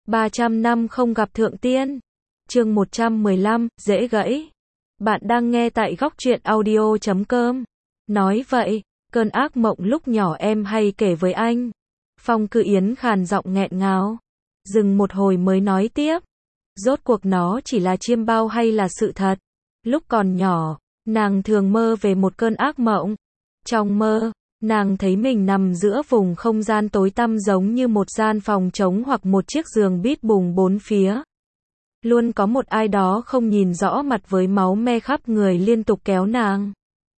300 năm không gặp thượng tiên. Chương 115, dễ gãy. Bạn đang nghe tại góc truyện audio.com. Nói vậy, cơn ác mộng lúc nhỏ em hay kể với anh. Phong Cự Yến khàn giọng nghẹn ngào. Dừng một hồi mới nói tiếp. Rốt cuộc nó chỉ là chiêm bao hay là sự thật? Lúc còn nhỏ, nàng thường mơ về một cơn ác mộng. Trong mơ, nàng thấy mình nằm giữa vùng không gian tối tăm giống như một gian phòng trống hoặc một chiếc giường bít bùng bốn phía. Luôn có một ai đó không nhìn rõ mặt với máu me khắp người liên tục kéo nàng.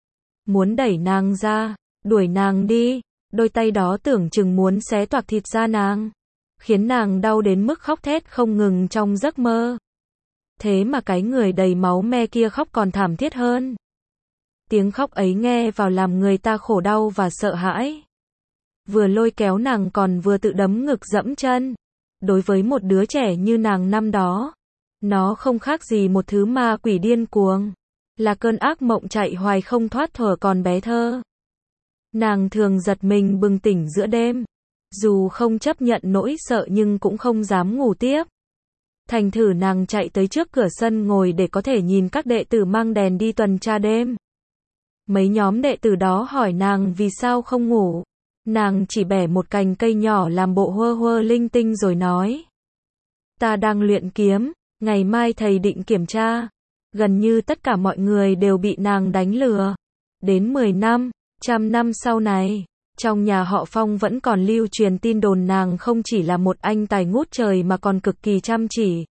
Muốn đẩy nàng ra, đuổi nàng đi, đôi tay đó tưởng chừng muốn xé toạc thịt da nàng, khiến nàng đau đến mức khóc thét không ngừng trong giấc mơ. Thế mà cái người đầy máu me kia khóc còn thảm thiết hơn. Tiếng khóc ấy nghe vào làm người ta khổ đau và sợ hãi. Vừa lôi kéo nàng còn vừa tự đấm ngực dẫm chân. Đối với một đứa trẻ như nàng năm đó, nó không khác gì một thứ ma quỷ điên cuồng. Là cơn ác mộng chạy hoài không thoát thuở còn bé thơ. Nàng thường giật mình bừng tỉnh giữa đêm. Dù không chấp nhận nỗi sợ nhưng cũng không dám ngủ tiếp. Thành thử nàng chạy tới trước cửa sân ngồi để có thể nhìn các đệ tử mang đèn đi tuần tra đêm. Mấy nhóm đệ tử đó hỏi nàng vì sao không ngủ. Nàng chỉ bẻ một cành cây nhỏ làm bộ hơ hơ linh tinh rồi nói. Ta đang luyện kiếm, ngày mai thầy định kiểm tra. Gần như tất cả mọi người đều bị nàng đánh lừa. Đến 10 năm, 100 năm sau này, trong nhà họ Phong vẫn còn lưu truyền tin đồn nàng không chỉ là một anh tài ngút trời mà còn cực kỳ chăm chỉ.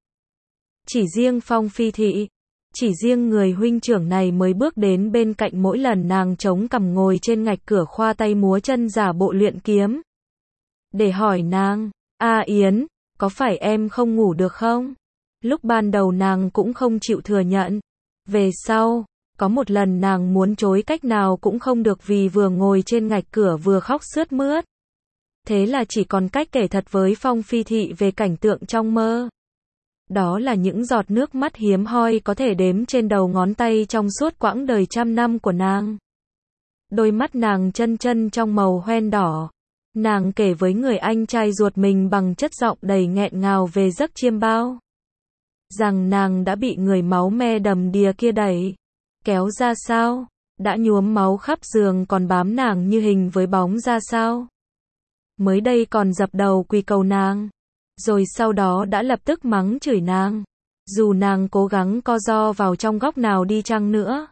Chỉ riêng Phong Phi Thị, chỉ riêng người huynh trưởng này mới bước đến bên cạnh mỗi lần nàng chống cằm ngồi trên ngạch cửa khoa tay múa chân giả bộ luyện kiếm. Để hỏi nàng, Yến, có phải em không ngủ được không? Lúc ban đầu nàng cũng không chịu thừa nhận. Về sau, có một lần nàng muốn chối cách nào cũng không được vì vừa ngồi trên ngạch cửa vừa khóc sướt mướt. Thế là chỉ còn cách kể thật với Phong Phi Thị về cảnh tượng trong mơ. Đó là những giọt nước mắt hiếm hoi có thể đếm trên đầu ngón tay trong suốt quãng đời 100 năm của nàng. Đôi mắt nàng chân chân trong màu hoen đỏ. Nàng kể với người anh trai ruột mình bằng chất giọng đầy nghẹn ngào về giấc chiêm bao. Rằng nàng đã bị người máu me đầm đìa kia đẩy, kéo ra sao, đã nhuốm máu khắp giường còn bám nàng như hình với bóng ra sao. Mới đây còn dập đầu quỳ cầu nàng, rồi sau đó đã lập tức mắng chửi nàng, dù nàng cố gắng co ro vào trong góc nào đi chăng nữa.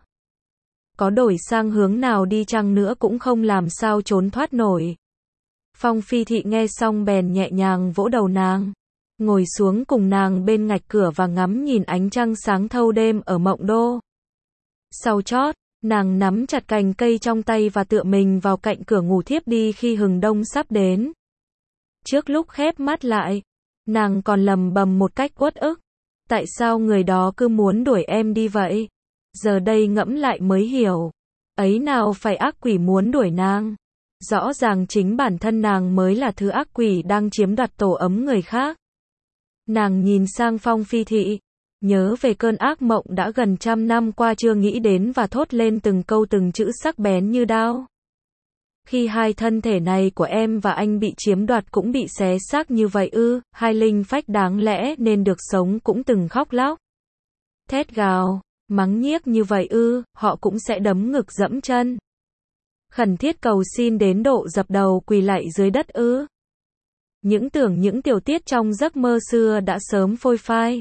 Có đổi sang hướng nào đi chăng nữa cũng không làm sao trốn thoát nổi. Phong Phi Thị nghe xong bèn nhẹ nhàng vỗ đầu nàng, ngồi xuống cùng nàng bên ngạch cửa và ngắm nhìn ánh trăng sáng thâu đêm ở Mộng Đô. Sau chót, nàng nắm chặt cành cây trong tay và tựa mình vào cạnh cửa ngủ thiếp đi khi hừng đông sắp đến. Trước lúc khép mắt lại, nàng còn lầm bầm một cách uất ức. Tại sao người đó cứ muốn đuổi em đi vậy? Giờ đây ngẫm lại mới hiểu. Ấy nào phải ác quỷ muốn đuổi nàng. Rõ ràng chính bản thân nàng mới là thứ ác quỷ đang chiếm đoạt tổ ấm người khác. Nàng nhìn sang Phong Phi Thị, nhớ về cơn ác mộng đã gần 100 năm qua chưa nghĩ đến và thốt lên từng câu từng chữ sắc bén như đao. Khi hai thân thể này của em và anh bị chiếm đoạt cũng bị xé xác như vậy ư? Hai linh phách đáng lẽ nên được sống cũng từng khóc lóc, thét gào, mắng nhiếc như vậy ư? Họ cũng sẽ đấm ngực dẫm chân, khẩn thiết cầu xin đến độ dập đầu quỳ lạy dưới đất ư? Những tiểu tiết trong giấc mơ xưa đã sớm phôi phai.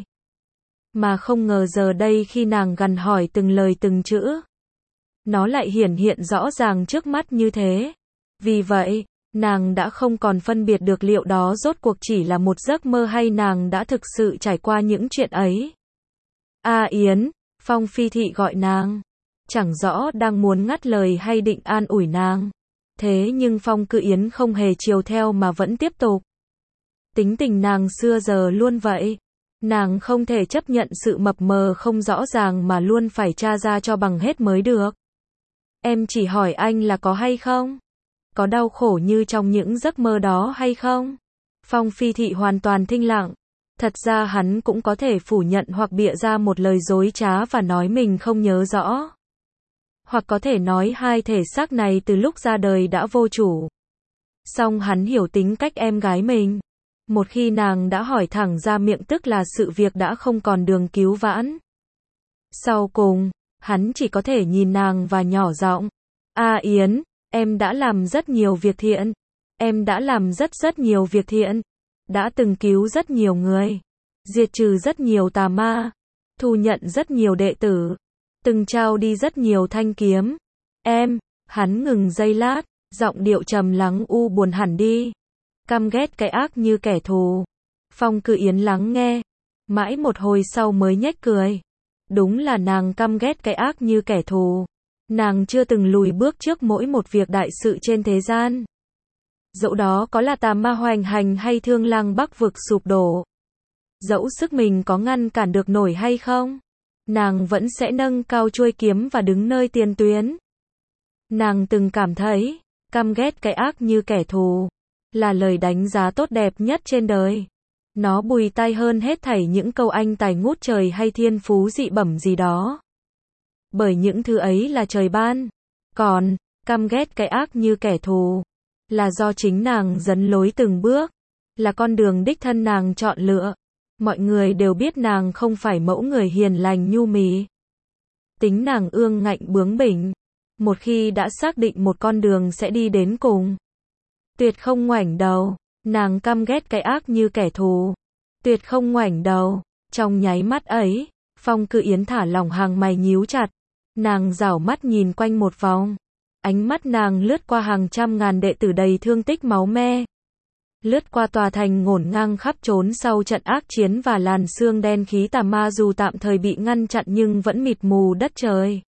Mà không ngờ giờ đây khi nàng gằn hỏi từng lời từng chữ, nó lại hiển hiện rõ ràng trước mắt như thế. Vì vậy, nàng đã không còn phân biệt được liệu đó rốt cuộc chỉ là một giấc mơ hay nàng đã thực sự trải qua những chuyện ấy. Yến, Phong Phi Thị gọi nàng. Chẳng rõ đang muốn ngắt lời hay định an ủi nàng. Thế nhưng Phong Cự Yến không hề chiều theo mà vẫn tiếp tục. Tính tình nàng xưa giờ luôn vậy. Nàng không thể chấp nhận sự mập mờ không rõ ràng mà luôn phải tra ra cho bằng hết mới được. Em chỉ hỏi anh là có hay không? Có đau khổ như trong những giấc mơ đó hay không? Phong Phi Thị hoàn toàn thinh lặng. Thật ra hắn cũng có thể phủ nhận hoặc bịa ra một lời dối trá và nói mình không nhớ rõ. Hoặc có thể nói hai thể xác này từ lúc ra đời đã vô chủ. Song hắn hiểu tính cách em gái mình. Một khi nàng đã hỏi thẳng ra miệng tức là sự việc đã không còn đường cứu vãn. Sau cùng, hắn chỉ có thể nhìn nàng và nhỏ giọng. Yến, em đã làm rất nhiều việc thiện. Em đã làm rất nhiều việc thiện. Đã từng cứu rất nhiều người. Diệt trừ rất nhiều tà ma. Thu nhận rất nhiều đệ tử. Từng trao đi rất nhiều thanh kiếm. Hắn ngừng giây lát, giọng điệu trầm lắng u buồn hẳn đi. Căm ghét cái ác như kẻ thù. Phong Cự Yến lắng nghe. Mãi một hồi sau mới nhếch cười. Đúng là nàng căm ghét cái ác như kẻ thù. Nàng chưa từng lùi bước trước mỗi một việc đại sự trên thế gian. Dẫu đó có là tà ma hoành hành hay Thương Lang Bắc vực sụp đổ. Dẫu sức mình có ngăn cản được nổi hay không, nàng vẫn sẽ nâng cao chuôi kiếm và đứng nơi tiền tuyến. Nàng từng cảm thấy, căm ghét cái ác như kẻ thù, là lời đánh giá tốt đẹp nhất trên đời. Nó bùi tai hơn hết thảy những câu anh tài ngút trời hay thiên phú dị bẩm gì đó. Bởi những thứ ấy là trời ban. Còn, căm ghét cái ác như kẻ thù, là do chính nàng dấn lối từng bước, là con đường đích thân nàng chọn lựa. Mọi người đều biết nàng không phải mẫu người hiền lành nhu mì. Tính nàng ương ngạnh bướng bỉnh. Một khi đã xác định một con đường sẽ đi đến cùng, tuyệt không ngoảnh đầu. Nàng căm ghét cái ác như kẻ thù, tuyệt không ngoảnh đầu. Trong nháy mắt ấy, Phong Cự Yến thả lỏng hàng mày nhíu chặt. Nàng rảo mắt nhìn quanh một vòng. Ánh mắt nàng lướt qua hàng trăm ngàn đệ tử đầy thương tích máu me. Lướt qua tòa thành ngổn ngang khắp trốn sau trận ác chiến và làn sương đen khí tà ma dù tạm thời bị ngăn chặn nhưng vẫn mịt mù đất trời.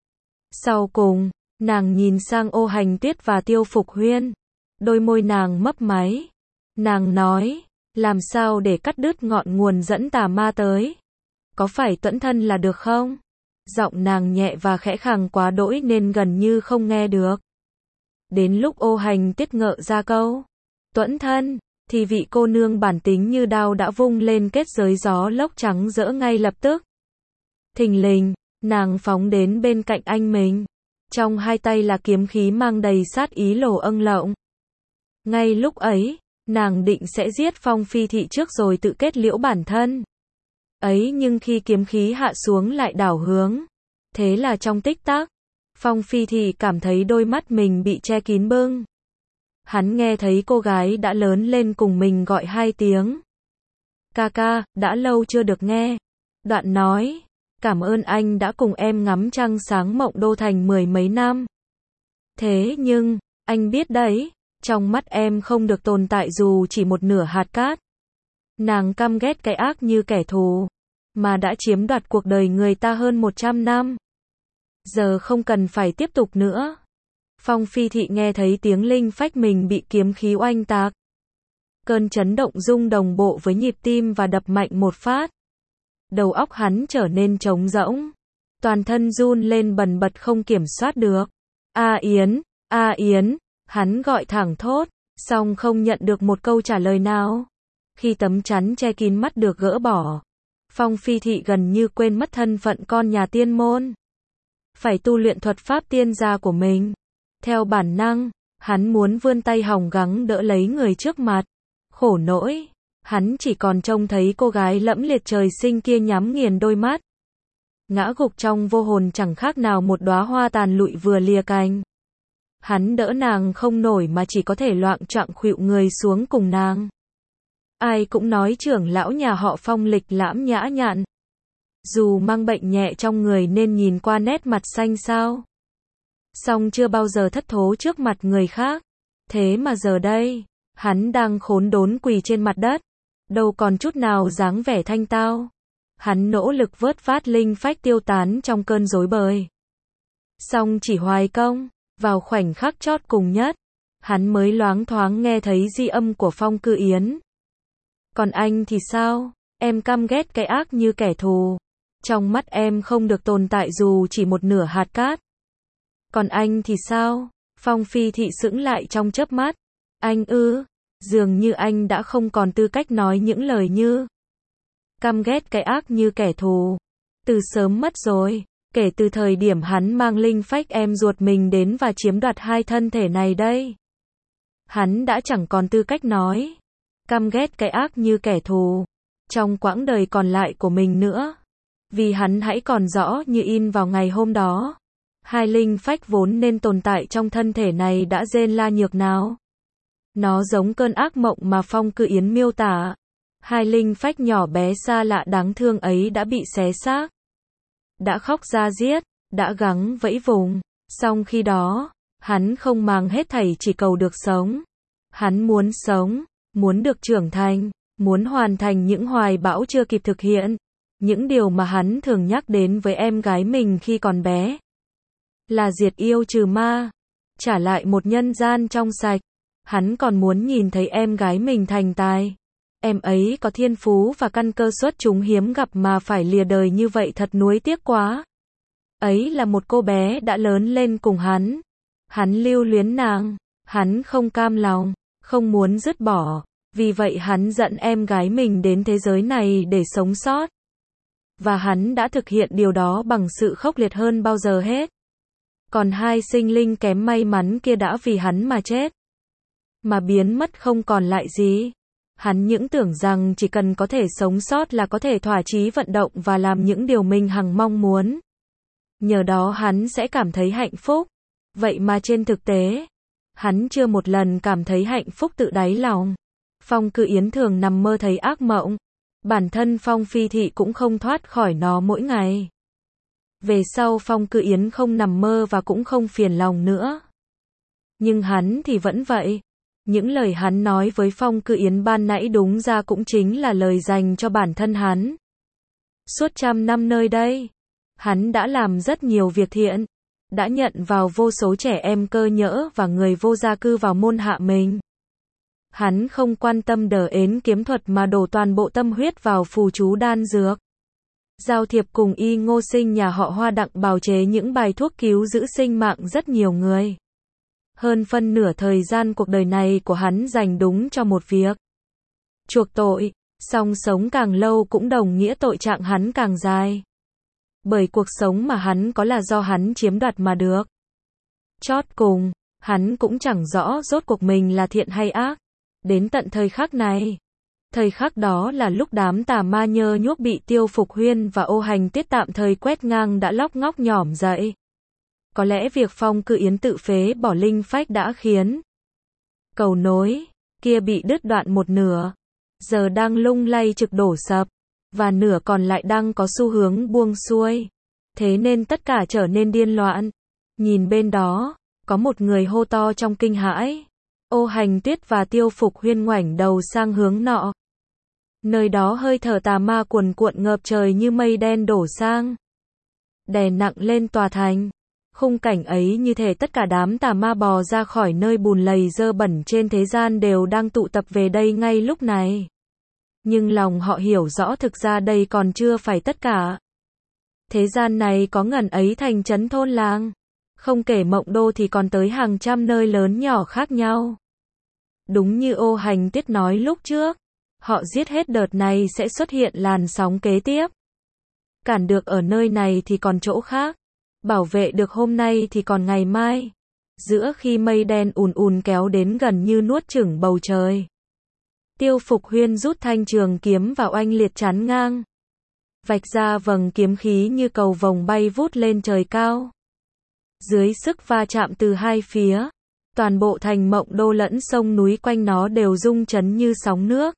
Sau cùng, nàng nhìn sang Ô Hành Tuyết và Tiêu Phục Huyên. Đôi môi nàng mấp máy. Nàng nói, làm sao để cắt đứt ngọn nguồn dẫn tà ma tới? Có phải tuẫn thân là được không? Giọng nàng nhẹ và khẽ khàng quá đỗi nên gần như không nghe được. Đến lúc Ô Hành Tuyết ngợ ra câu tuẫn thân, thì vị cô nương bản tính như đao đã vung lên kết giới gió lốc trắng rỡ ngay lập tức. Thình lình, nàng phóng đến bên cạnh anh mình. Trong hai tay là kiếm khí mang đầy sát ý lồ âng lộng. Ngay lúc ấy, nàng định sẽ giết Phong Phi Thị trước rồi tự kết liễu bản thân. Ấy nhưng khi kiếm khí hạ xuống lại đảo hướng. Thế là trong tích tắc, Phong Phi Thị cảm thấy đôi mắt mình bị che kín bưng. Hắn nghe thấy cô gái đã lớn lên cùng mình gọi hai tiếng. Ca ca, đã lâu chưa được nghe. Đoạn nói, cảm ơn anh đã cùng em ngắm trăng sáng Mộng Đô Thành 10 mấy năm. Thế nhưng, anh biết đấy, trong mắt em không được tồn tại dù chỉ một nửa hạt cát. Nàng căm ghét cái ác như kẻ thù, mà đã chiếm đoạt cuộc đời người ta hơn 100 năm. Giờ không cần phải tiếp tục nữa. Phong Phi Thị nghe thấy tiếng linh phách mình bị kiếm khí oanh tạc. Cơn chấn động rung đồng bộ với nhịp tim và đập mạnh một phát. Đầu óc hắn trở nên trống rỗng. Toàn thân run lên bần bật không kiểm soát được. Yến, hắn gọi thẳng thốt, song không nhận được một câu trả lời nào. Khi tấm chắn che kín mắt được gỡ bỏ, Phong Phi Thị gần như quên mất thân phận con nhà tiên môn. Phải tu luyện thuật pháp tiên gia của mình. Theo bản năng, hắn muốn vươn tay hòng gắng đỡ lấy người trước mặt. Khổ nỗi, hắn chỉ còn trông thấy cô gái lẫm liệt trời sinh kia nhắm nghiền đôi mắt. Ngã gục trong vô hồn chẳng khác nào một đóa hoa tàn lụi vừa lìa cành. Hắn đỡ nàng không nổi mà chỉ có thể loạng choạng khuỵu người xuống cùng nàng. Ai cũng nói trưởng lão nhà họ Phong lịch lãm nhã nhặn. Dù mang bệnh nhẹ trong người nên nhìn qua nét mặt xanh xao. Song chưa bao giờ thất thố trước mặt người khác. Thế mà giờ đây, hắn đang khốn đốn quỳ trên mặt đất. Đâu còn chút nào dáng vẻ thanh tao. Hắn nỗ lực vớt vát linh phách tiêu tán trong cơn rối bời. Song chỉ hoài công, vào khoảnh khắc chót cùng nhất, hắn mới loáng thoáng nghe thấy di âm của Phong Cự Yến. Còn anh thì sao? Em căm ghét cái ác như kẻ thù. Trong mắt em không được tồn tại dù chỉ một nửa hạt cát. Còn anh thì sao? Phong Phi Thị sững lại trong chớp mắt. Anh ư? Dường như anh đã không còn tư cách nói những lời như căm ghét cái ác như kẻ thù. Từ sớm mất rồi, kể từ thời điểm hắn mang linh phách em ruột mình đến và chiếm đoạt hai thân thể này đây. Hắn đã chẳng còn tư cách nói. căm ghét cái ác như kẻ thù, trong quãng đời còn lại của mình nữa. Vì hắn hãy còn rõ như in vào ngày hôm đó. Hai linh phách vốn nên tồn tại trong thân thể này đã rên la nhược nào. Nó giống cơn ác mộng mà Phong Cự Yến miêu tả. Hai linh phách nhỏ bé xa lạ đáng thương ấy đã bị xé xác. Đã khóc ra giết, đã gắng vẫy vùng. Song khi đó, hắn không màng hết thảy chỉ cầu được sống. Hắn muốn sống, muốn được trưởng thành, muốn hoàn thành những hoài bão chưa kịp thực hiện. Những điều mà hắn thường nhắc đến với em gái mình khi còn bé. Là diệt yêu trừ ma, trả lại một nhân gian trong sạch. Hắn còn muốn nhìn thấy em gái mình thành tài. Em ấy có thiên phú và căn cơ xuất chúng hiếm gặp mà phải lìa đời như vậy thật nuối tiếc quá. Ấy là một cô bé đã lớn lên cùng hắn. Hắn lưu luyến nàng, hắn không cam lòng, không muốn dứt bỏ. Vì vậy hắn dẫn em gái mình đến thế giới này để sống sót. Và hắn đã thực hiện điều đó bằng sự khốc liệt hơn bao giờ hết. Còn hai sinh linh kém may mắn kia đã vì hắn mà chết. Mà biến mất không còn lại gì. Hắn những tưởng rằng chỉ cần có thể sống sót là có thể thỏa chí vận động và làm những điều mình hằng mong muốn. Nhờ đó hắn sẽ cảm thấy hạnh phúc. Vậy mà trên thực tế, hắn chưa một lần cảm thấy hạnh phúc tự đáy lòng. Phong Cự Yến thường nằm mơ thấy ác mộng. Bản thân Phong Phi Thị cũng không thoát khỏi nó mỗi ngày. Về sau Phong Cự Yến không nằm mơ và cũng không phiền lòng nữa. Nhưng hắn thì vẫn vậy. Những lời hắn nói với Phong Cự Yến ban nãy đúng ra cũng chính là lời dành cho bản thân hắn. Suốt 100 năm nơi đây, hắn đã làm rất nhiều việc thiện, đã nhận vào vô số trẻ em cơ nhỡ và người vô gia cư vào môn hạ mình. Hắn không quan tâm đờ ến kiếm thuật mà đổ toàn bộ tâm huyết vào phù chú đan dược. Giao thiệp cùng Y Ngô Sinh nhà họ Hoa đặng bào chế những bài thuốc cứu giữ sinh mạng rất nhiều người. Hơn phân nửa thời gian cuộc đời này của hắn dành đúng cho một việc. Chuộc tội, song sống càng lâu cũng đồng nghĩa tội trạng hắn càng dài. Bởi cuộc sống mà hắn có là do hắn chiếm đoạt mà được. Chót cùng, hắn cũng chẳng rõ rốt cuộc mình là thiện hay ác. Đến tận thời khắc này. Thời khắc đó là lúc đám tà ma nhơ nhuốc bị Tiêu Phục Huyên và Ô Hành Tiết tạm thời quét ngang đã lóc ngóc nhỏm dậy. Có lẽ việc Phong Cự Yến tự phế bỏ linh phách đã khiến cầu nối kia bị đứt đoạn một nửa, giờ đang lung lay trực đổ sập, và nửa còn lại đang có xu hướng buông xuôi. Thế nên tất cả trở nên điên loạn. Nhìn bên đó, có một người hô to trong kinh hãi. Ô Hành Tiết và Tiêu Phục Huyên ngoảnh đầu sang hướng nọ. Nơi đó hơi thở tà ma cuồn cuộn ngập trời như mây đen đổ sang, đè nặng lên tòa thành. Khung cảnh ấy như thể tất cả đám tà ma bò ra khỏi nơi bùn lầy dơ bẩn trên thế gian đều đang tụ tập về đây ngay lúc này. Nhưng lòng họ hiểu rõ thực ra đây còn chưa phải tất cả. Thế gian này có ngần ấy thành trấn thôn làng. Không kể Mộng Đô thì còn tới hàng trăm nơi lớn nhỏ khác nhau. Đúng như Ô Hành Tiết nói lúc trước, họ giết hết đợt này sẽ xuất hiện làn sóng kế tiếp. Cản được ở nơi này thì còn chỗ khác. Bảo vệ được hôm nay thì còn ngày mai. Giữa khi mây đen ùn ùn kéo đến gần như nuốt chửng bầu trời. Tiêu Phục Huyên rút thanh trường kiếm vào oanh liệt chắn ngang. Vạch ra vầng kiếm khí như cầu vồng bay vút lên trời cao. Dưới sức va chạm từ hai phía, toàn bộ thành Mộng Đô lẫn sông núi quanh nó đều rung chấn như sóng nước.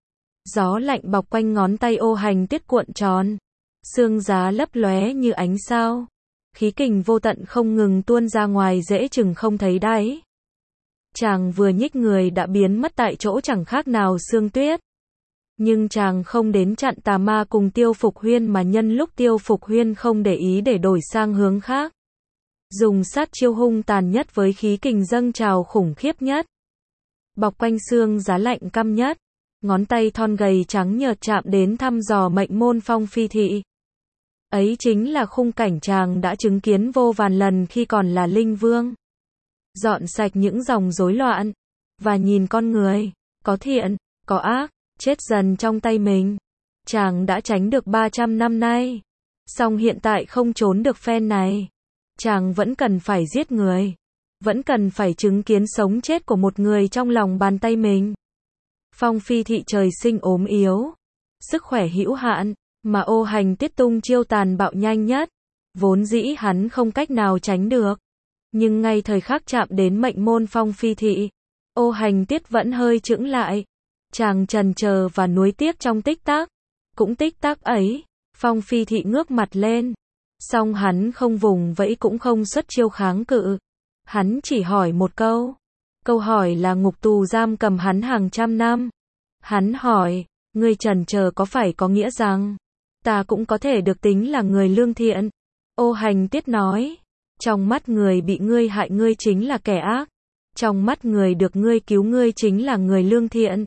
Gió lạnh bọc quanh ngón tay Ô Hành Tiết cuộn tròn. Sương giá lấp lóe như ánh sao. Khí kình vô tận không ngừng tuôn ra ngoài dễ chừng không thấy đáy. Chàng vừa nhích người đã biến mất tại chỗ chẳng khác nào sương tuyết. Nhưng chàng không đến chặn tà ma cùng Tiêu Phục Huyên mà nhân lúc Tiêu Phục Huyên không để ý để đổi sang hướng khác. Dùng sát chiêu hung tàn nhất với khí kình dâng trào khủng khiếp nhất. Bọc quanh xương giá lạnh căm nhất. Ngón tay thon gầy trắng nhợt chạm đến thăm dò mệnh môn Phong Phi Thị. Ấy chính là khung cảnh chàng đã chứng kiến vô vàn lần khi còn là linh vương. Dọn sạch những dòng rối loạn. Và nhìn con người, có thiện, có ác, chết dần trong tay mình. Chàng đã tránh được 300 năm nay. Song hiện tại không trốn được phen này. Chàng vẫn cần phải giết người. Vẫn cần phải chứng kiến sống chết của một người trong lòng bàn tay mình. Phong Phi Thị trời sinh ốm yếu, sức khỏe hữu hạn, mà Ô Hành Tiết tung chiêu tàn bạo nhanh nhất, vốn dĩ hắn không cách nào tránh được. Nhưng ngay thời khắc chạm đến mệnh môn Phong Phi Thị, Ô Hành Tiết vẫn hơi chững lại. Chàng chần chờ và nuối tiếc trong tích tắc. Cũng tích tắc ấy, Phong Phi Thị ngước mặt lên. Song hắn không vùng vẫy cũng không xuất chiêu kháng cự. Hắn chỉ hỏi một câu. Câu hỏi là ngục tù giam cầm hắn hàng trăm năm. Hắn hỏi, ngươi chần chờ có phải có nghĩa rằng ta cũng có thể được tính là người lương thiện? Ô Hành Tiết nói, trong mắt người bị ngươi hại ngươi chính là kẻ ác. Trong mắt người được ngươi cứu ngươi chính là người lương thiện.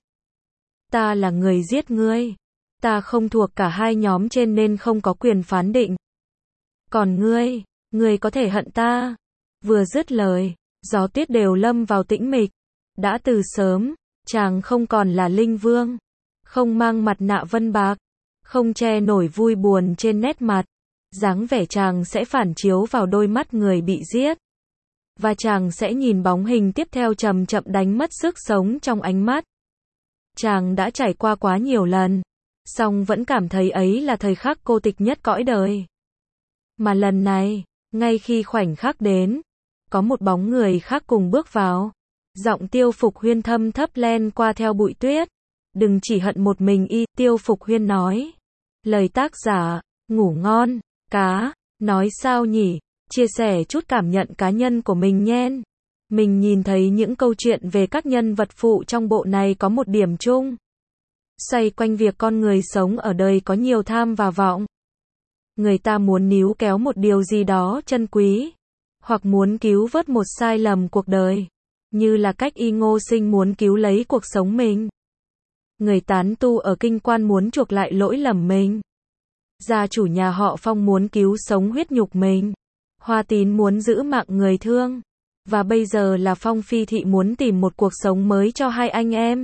Ta là người giết ngươi. Ta không thuộc cả hai nhóm trên nên không có quyền phán định. Còn ngươi có thể hận ta. Vừa dứt lời, gió tuyết đều lâm vào tĩnh mịch. Đã từ sớm, chàng không còn là linh vương. Không mang mặt nạ vân bạc. Không che nổi vui buồn trên nét mặt. Dáng vẻ chàng sẽ phản chiếu vào đôi mắt người bị giết. Và chàng sẽ nhìn bóng hình tiếp theo chậm chậm đánh mất sức sống trong ánh mắt. Chàng đã trải qua quá nhiều lần, song vẫn cảm thấy ấy là thời khắc cô tịch nhất cõi đời. Mà lần này, ngay khi khoảnh khắc đến, có một bóng người khác cùng bước vào. Giọng Tiêu Phục Huyên thâm thấp len qua theo bụi tuyết. Đừng chỉ hận một mình y, Tiêu Phục Huyên nói. Lời tác giả, ngủ ngon, cá, nói sao nhỉ, chia sẻ chút cảm nhận cá nhân của mình nhen. Mình nhìn thấy những câu chuyện về các nhân vật phụ trong bộ này có một điểm chung. Xoay quanh việc con người sống ở đời có nhiều tham và vọng. Người ta muốn níu kéo một điều gì đó chân quý, hoặc muốn cứu vớt một sai lầm cuộc đời, như là cách Y Ngô Sinh muốn cứu lấy cuộc sống mình. Người tán tu ở Kinh Quan muốn chuộc lại lỗi lầm mình. Gia chủ nhà họ Phong muốn cứu sống huyết nhục mình. Hoa Tín muốn giữ mạng người thương. Và bây giờ là Phong Phi Thị muốn tìm một cuộc sống mới cho hai anh em.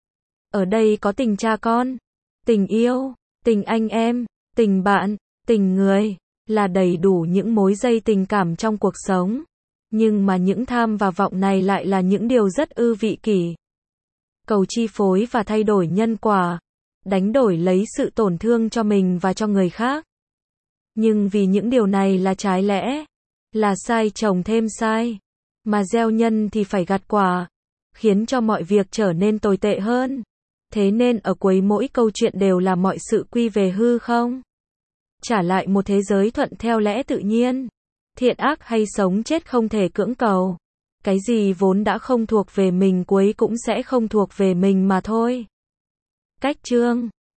Ở đây có tình cha con, tình yêu, tình anh em, tình bạn, tình người, là đầy đủ những mối dây tình cảm trong cuộc sống. Nhưng mà những tham và vọng này lại là những điều rất ư vị kỷ. Cầu chi phối và thay đổi nhân quả, đánh đổi lấy sự tổn thương cho mình và cho người khác. Nhưng vì những điều này là trái lẽ, là sai chồng thêm sai, mà gieo nhân thì phải gặt quả, khiến cho mọi việc trở nên tồi tệ hơn. Thế nên ở cuối mỗi câu chuyện đều là mọi sự quy về hư không. Trả lại một thế giới thuận theo lẽ tự nhiên. Thiện ác hay sống chết không thể cưỡng cầu. Cái gì vốn đã không thuộc về mình cuối cũng sẽ không thuộc về mình mà thôi. Cách chương